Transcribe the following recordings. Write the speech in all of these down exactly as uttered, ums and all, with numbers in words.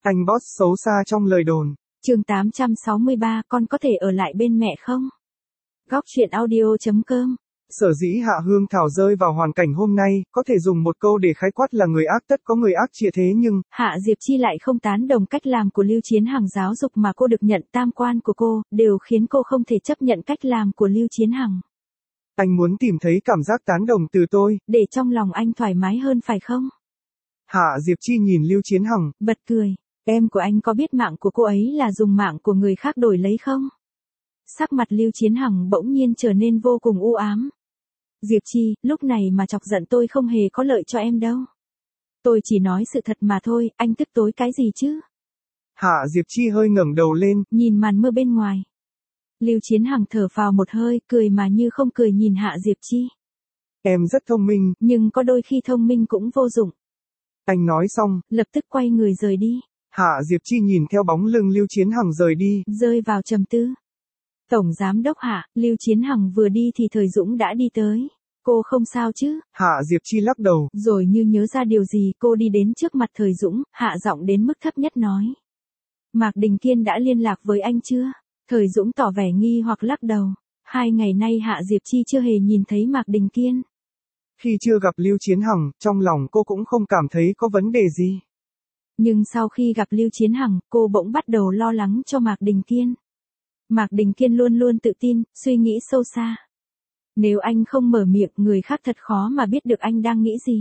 Anh boss xấu xa trong lời đồn. Chương tám trăm sáu mươi ba, con có thể ở lại bên mẹ không? Góc truyện audio chấm com. Sở dĩ Hạ Hương Thảo rơi vào hoàn cảnh hôm nay, có thể dùng một câu để khái quát là người ác tất có người ác chia thế nhưng, Hạ Diệp Chi lại không tán đồng cách làm của Lưu Chiến Hằng, giáo dục mà cô được nhận tam quan của cô, đều khiến cô không thể chấp nhận cách làm của Lưu Chiến Hằng. Anh muốn tìm thấy cảm giác tán đồng từ tôi, để trong lòng anh thoải mái hơn phải không? Hạ Diệp Chi nhìn Lưu Chiến Hằng, bật cười, em của anh có biết mạng của cô ấy là dùng mạng của người khác đổi lấy không? Sắc mặt Lưu Chiến Hằng bỗng nhiên trở nên vô cùng u ám. Diệp Chi, lúc này mà chọc giận tôi không hề có lợi cho em đâu. Tôi chỉ nói sự thật mà thôi, anh tức tối cái gì chứ? Hạ Diệp Chi hơi ngẩng đầu lên, nhìn màn mưa bên ngoài. Lưu Chiến Hằng thở phào một hơi, cười mà như không cười nhìn Hạ Diệp Chi. Em rất thông minh, nhưng có đôi khi thông minh cũng vô dụng. Anh nói xong, lập tức quay người rời đi. Hạ Diệp Chi nhìn theo bóng lưng Lưu Chiến Hằng rời đi, rơi vào trầm tư. Tổng giám đốc Hạ, Lưu Chiến Hằng vừa đi thì Thời Dũng đã đi tới. Cô không sao chứ? Hạ Diệp Chi lắc đầu. Rồi như nhớ ra điều gì, cô đi đến trước mặt Thời Dũng, hạ giọng đến mức thấp nhất nói. Mạc Đình Kiên đã liên lạc với anh chưa? Thời Dũng tỏ vẻ nghi hoặc lắc đầu. Hai ngày nay Hạ Diệp Chi chưa hề nhìn thấy Mạc Đình Kiên. Khi chưa gặp Lưu Chiến Hằng, trong lòng cô cũng không cảm thấy có vấn đề gì. Nhưng sau khi gặp Lưu Chiến Hằng, cô bỗng bắt đầu lo lắng cho Mạc Đình Kiên. Mạc Đình Kiên luôn luôn tự tin, suy nghĩ sâu xa. Nếu anh không mở miệng, người khác thật khó mà biết được anh đang nghĩ gì.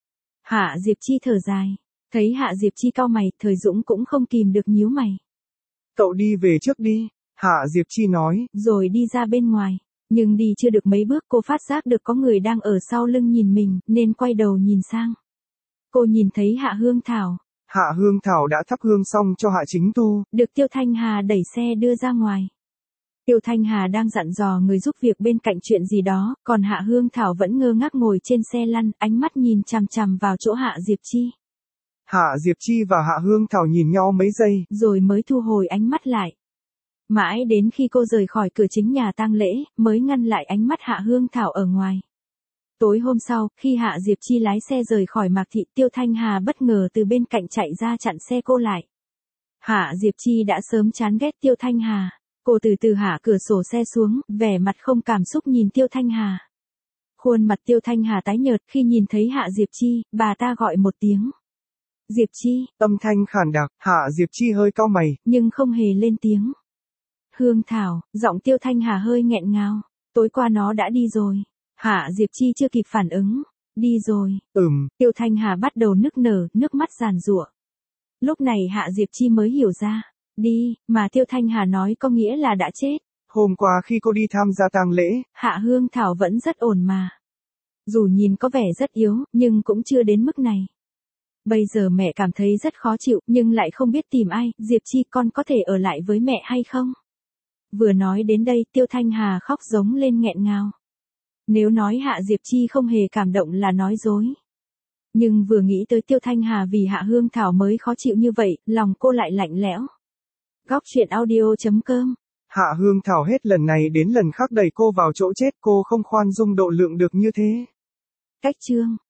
Hạ Diệp Chi thở dài. Thấy Hạ Diệp Chi cau mày, Thời Dũng cũng không kìm được nhíu mày. Cậu đi về trước đi, Hạ Diệp Chi nói. Rồi đi ra bên ngoài. Nhưng đi chưa được mấy bước cô phát giác được có người đang ở sau lưng nhìn mình, nên quay đầu nhìn sang. Cô nhìn thấy Hạ Hương Thảo. Hạ Hương Thảo đã thắp hương xong cho Hạ Chính Tu. Được Tiêu Thanh Hà đẩy xe đưa ra ngoài. Tiêu Thanh Hà đang dặn dò người giúp việc bên cạnh chuyện gì đó, còn Hạ Hương Thảo vẫn ngơ ngác ngồi trên xe lăn, ánh mắt nhìn chằm chằm vào chỗ Hạ Diệp Chi. Hạ Diệp Chi và Hạ Hương Thảo nhìn nhau mấy giây, rồi mới thu hồi ánh mắt lại. Mãi đến khi cô rời khỏi cửa chính nhà tang lễ, mới ngăn lại ánh mắt Hạ Hương Thảo ở ngoài. Tối hôm sau, khi Hạ Diệp Chi lái xe rời khỏi Mạc Thị, Tiêu Thanh Hà bất ngờ từ bên cạnh chạy ra chặn xe cô lại. Hạ Diệp Chi đã sớm chán ghét Tiêu Thanh Hà. Cô từ từ hạ cửa sổ xe xuống, vẻ mặt không cảm xúc nhìn Tiêu Thanh Hà. Khuôn mặt Tiêu Thanh Hà tái nhợt, khi nhìn thấy Hạ Diệp Chi, bà ta gọi một tiếng. Diệp Chi. Âm thanh khàn đặc, Hạ Diệp Chi hơi cau mày, nhưng không hề lên tiếng. Hương Thảo, giọng Tiêu Thanh Hà hơi nghẹn ngào. Tối qua nó đã đi rồi. Hạ Diệp Chi chưa kịp phản ứng. Đi rồi. Ừm. Tiêu Thanh Hà bắt đầu nức nở, nước mắt giàn giụa. Lúc này Hạ Diệp Chi mới hiểu ra. Đi, mà Tiêu Thanh Hà nói có nghĩa là đã chết. Hôm qua khi cô đi tham gia tang lễ, Hạ Hương Thảo vẫn rất ổn mà. Dù nhìn có vẻ rất yếu, nhưng cũng chưa đến mức này. Bây giờ mẹ cảm thấy rất khó chịu, nhưng lại không biết tìm ai. Diệp Chi, con có thể ở lại với mẹ hay không? Vừa nói đến đây, Tiêu Thanh Hà khóc giống lên nghẹn ngào. Nếu nói Hạ Diệp Chi không hề cảm động là nói dối. Nhưng vừa nghĩ tới Tiêu Thanh Hà vì Hạ Hương Thảo mới khó chịu như vậy, lòng cô lại lạnh lẽo. Góc truyện audio chấm com. Hạ Hương Thảo hết lần này đến lần khác đẩy cô vào chỗ chết, cô không khoan dung độ lượng được như thế. Cách chương